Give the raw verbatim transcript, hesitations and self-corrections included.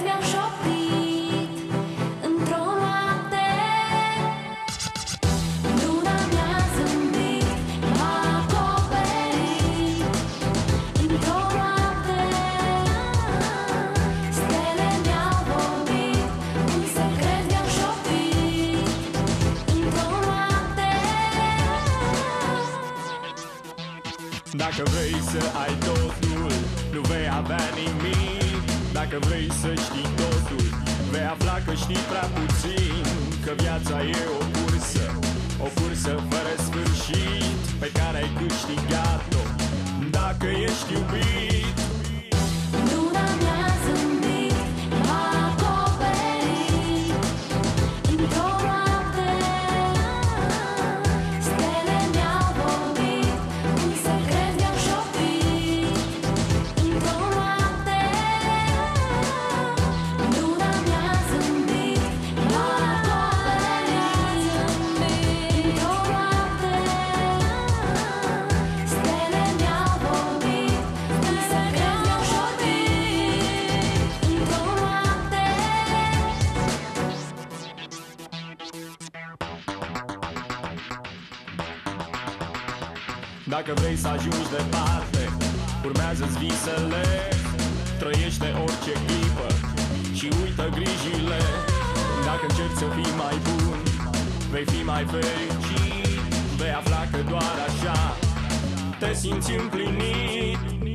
mi-au șoptit într-o noapte. Luna mi-a zâmbit, m-a acoperit într-o noapte. Stele mi-au vorbit, un secret mi-au șoptit într-o noapte. Dacă vrei să ai totul, nu vei avea nimic. Dacă vrei să știi totul, vei afla că știi prea puțin. Că viața e o cursă, o cursă fără sfârșit, pe care ai câștigat-o dacă ești iubit. Luna mi-a zâmbit, m-a acoperit într-o noapte. Stele mi-au vorbit, un secret mi-au șoptit într-o noapte. Luna mi-a zâmbit, m-a acoperit într-o noapte. Stele mi-au vorbit, un secret mi-au șoptit într-o noapte. Dacă vrei să ajungi departe, urmează-ți visele, trăiește orice clipă și uită grijile. Dacă încerci să fii mai bun, vei fi mai fericit. Vei afla că doar așa te simți împlinit.